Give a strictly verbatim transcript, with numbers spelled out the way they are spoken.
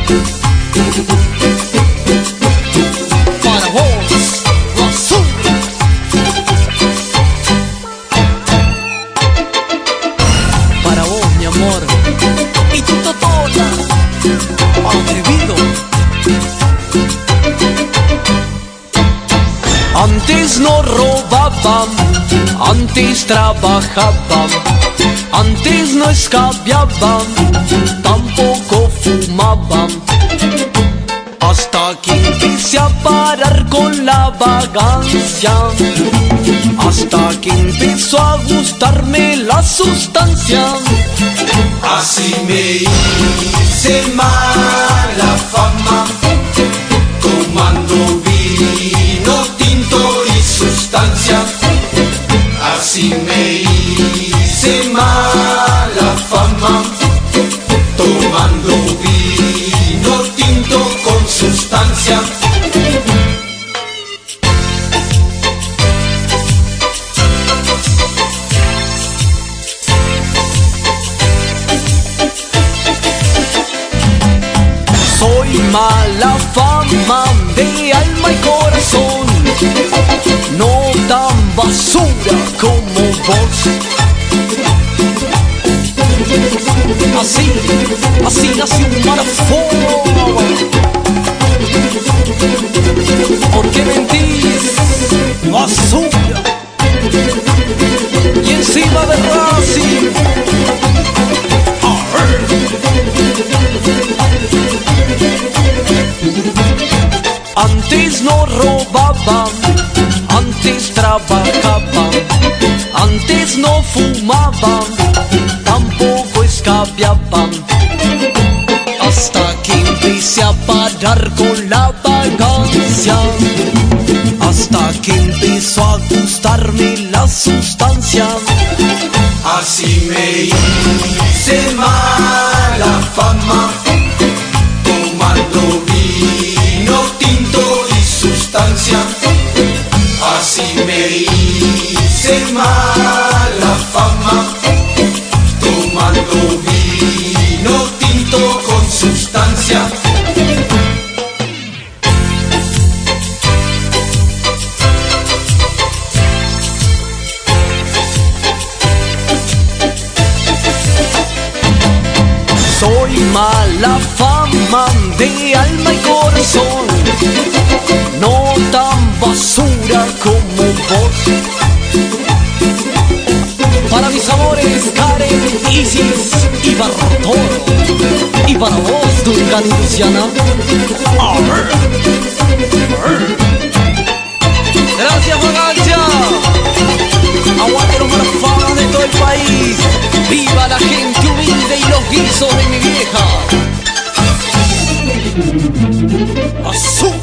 Para vos, basura. Para vos, mi amor. Y tu totona, atrevido. Antes no robaban, antes trabajaban, antes no escabiaban, tampoco fumaban. Hasta que empecé a parar con la vagancia, hasta que empezó a gustarme la sustancia. Así me hice mala fama, tomando vino tinto y sustancia. Así me hice mala fama, tomando vino tinto con sustancia. Soy mala fama de alma y corazón, no tan basura como vos. Así, así nació un marafón. ¿Por qué mentís, basura? Y encima de Racing. Antes no robaban, antes trabajaban, antes no fumaban, tampoco escabiaban. Hasta que empecé a parar con la vagancia, hasta que empezó a gustarme la sustancia. Así me hice mala fama, tomando vino tinto y sustancia. Así me hice mala fama, tomando vino tinto con sustancia. Soy mala fama de alma y corazón, no tan basura como vos. Para mis amores Karen, Isis y Bartolo, y para vos Durgan y Luciana. Gracias, vagancia. Aguante los malafamas de todo el país. ¡Viva la gente humilde y los guisos de mi vieja! ¡Azul!